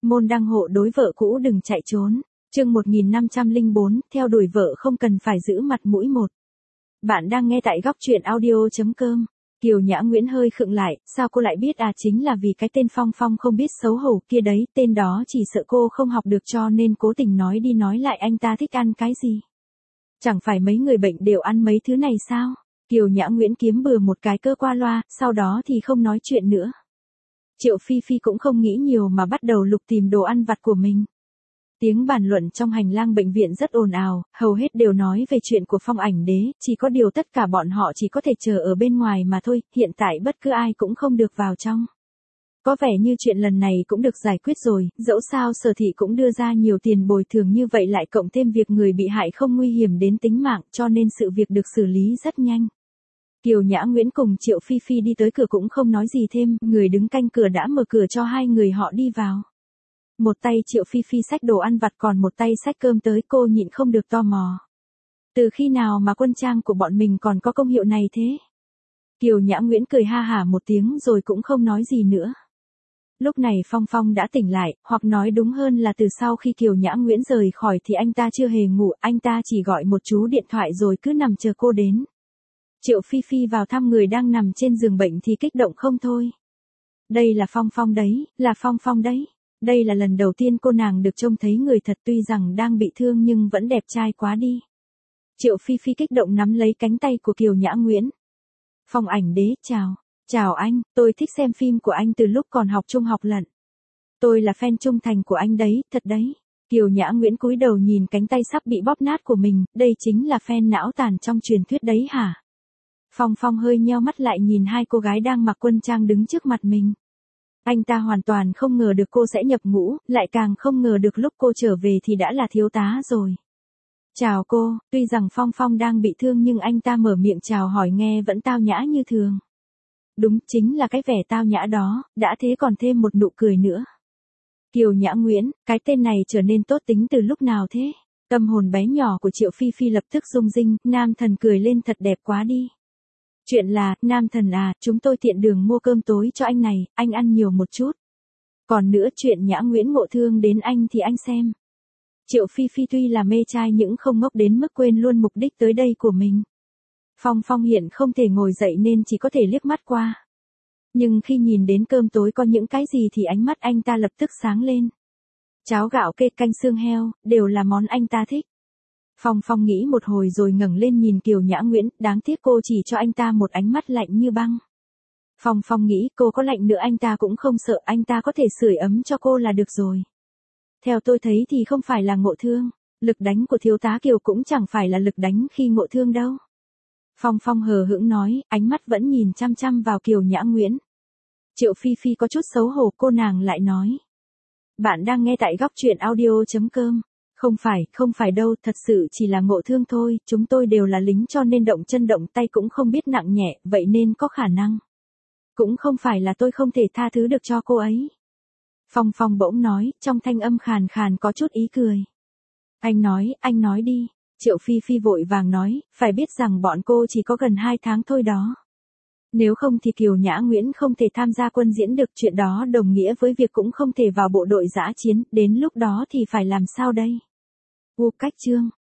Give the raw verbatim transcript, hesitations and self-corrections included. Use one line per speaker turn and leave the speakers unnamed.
môn đăng hộ đối vợ cũ đừng chạy trốn. Chương một nghìn năm trăm lẻ bốn, theo đuổi vợ không cần phải giữ mặt mũi một. Bạn đang nghe tại góc truyện audio chấm com. Kiều Nhã Nguyễn hơi khựng lại, sao cô lại biết à, chính là vì cái tên Phong Phong không biết xấu hổ kia đấy, tên đó chỉ sợ cô không học được cho nên cố tình nói đi nói lại anh ta thích ăn cái gì. Chẳng phải mấy người bệnh đều ăn mấy thứ này sao? Kiều Nhã Nguyễn kiếm bừa một cái cơ qua loa, sau đó thì không nói chuyện nữa. Triệu Phi Phi cũng không nghĩ nhiều mà bắt đầu lục tìm đồ ăn vặt của mình. Tiếng bàn luận trong hành lang bệnh viện rất ồn ào, hầu hết đều nói về chuyện của Phong Ảnh Đế, chỉ có điều tất cả bọn họ chỉ có thể chờ ở bên ngoài mà thôi, hiện tại bất cứ ai cũng không được vào trong. Có vẻ như chuyện lần này cũng được giải quyết rồi, dẫu sao Sở Thị cũng đưa ra nhiều tiền bồi thường như vậy lại cộng thêm việc người bị hại không nguy hiểm đến tính mạng cho nên sự việc được xử lý rất nhanh. Kiều Nhã Nguyễn cùng Triệu Phi Phi đi tới cửa cũng không nói gì thêm, người đứng canh cửa đã mở cửa cho hai người họ đi vào. Một tay Triệu Phi Phi xách đồ ăn vặt còn một tay xách cơm tới, cô nhịn không được tò mò. Từ khi nào mà quân trang của bọn mình còn có công hiệu này thế? Kiều Nhã Nguyễn cười ha hả một tiếng rồi cũng không nói gì nữa. Lúc này Phong Phong đã tỉnh lại, hoặc nói đúng hơn là từ sau khi Kiều Nhã Nguyễn rời khỏi thì anh ta chưa hề ngủ, anh ta chỉ gọi một chú điện thoại rồi cứ nằm chờ cô đến. Triệu Phi Phi vào thăm người đang nằm trên giường bệnh thì kích động không thôi. Đây là Phong Phong đấy, là Phong Phong đấy. Đây là lần đầu tiên cô nàng được trông thấy người thật, tuy rằng đang bị thương nhưng vẫn đẹp trai quá đi. Triệu Phi Phi kích động nắm lấy cánh tay của Kiều Nhã Nguyễn. Phong Ảnh Đế, chào. Chào anh, tôi thích xem phim của anh từ lúc còn học trung học lận. Tôi là fan trung thành của anh đấy, thật đấy. Kiều Nhã Nguyễn cúi đầu nhìn cánh tay sắp bị bóp nát của mình, đây chính là fan não tàn trong truyền thuyết đấy hả? Phong Phong hơi nheo mắt lại nhìn hai cô gái đang mặc quân trang đứng trước mặt mình. Anh ta hoàn toàn không ngờ được cô sẽ nhập ngũ, lại càng không ngờ được lúc cô trở về thì đã là thiếu tá rồi. Chào cô, tuy rằng Phong Phong đang bị thương nhưng anh ta mở miệng chào hỏi nghe vẫn tao nhã như thường. Đúng, chính là cái vẻ tao nhã đó, đã thế còn thêm một nụ cười nữa. Kiều Nhã Nguyễn, cái tên này trở nên tốt tính từ lúc nào thế? Tâm hồn bé nhỏ của Triệu Phi Phi lập tức rung rinh, nam thần cười lên thật đẹp quá đi. Chuyện là, nam thần à, chúng tôi tiện đường mua cơm tối cho anh này, anh ăn nhiều một chút. Còn nữa chuyện Nhã Nguyễn ngộ thương đến anh thì anh xem. Triệu Phi Phi tuy là mê trai nhưng không ngốc đến mức quên luôn mục đích tới đây của mình. Phong Phong hiện không thể ngồi dậy nên chỉ có thể liếc mắt qua. Nhưng khi nhìn đến cơm tối có những cái gì thì ánh mắt anh ta lập tức sáng lên. Cháo gạo kê canh xương heo, đều là món anh ta thích. Phong Phong nghĩ một hồi rồi ngẩng lên nhìn Kiều Nhã Nguyễn, đáng tiếc cô chỉ cho anh ta một ánh mắt lạnh như băng. Phong Phong nghĩ cô có lạnh nữa anh ta cũng không sợ, anh ta có thể sưởi ấm cho cô là được rồi. Theo tôi thấy thì không phải là ngộ thương, lực đánh của thiếu tá Kiều cũng chẳng phải là lực đánh khi ngộ thương đâu. Phong Phong hờ hững nói, ánh mắt vẫn nhìn chăm chăm vào Kiều Nhã Nguyễn. Triệu Phi Phi có chút xấu hổ, cô nàng lại nói. Bạn đang nghe tại góc truyện audio chấm com. Không phải, không phải đâu, thật sự chỉ là ngộ thương thôi, chúng tôi đều là lính cho nên động chân động tay cũng không biết nặng nhẹ, vậy nên có khả năng. Cũng không phải là tôi không thể tha thứ được cho cô ấy. Phong Phong bỗng nói, trong thanh âm khàn khàn có chút ý cười. Anh nói, anh nói đi. Triệu Phi Phi vội vàng nói, phải biết rằng bọn cô chỉ có gần hai tháng thôi đó. Nếu không thì Kiều Nhã Nguyễn không thể tham gia quân diễn được, chuyện đó đồng nghĩa với việc cũng không thể vào bộ đội dã chiến, đến lúc đó thì phải làm sao đây? U cách chương,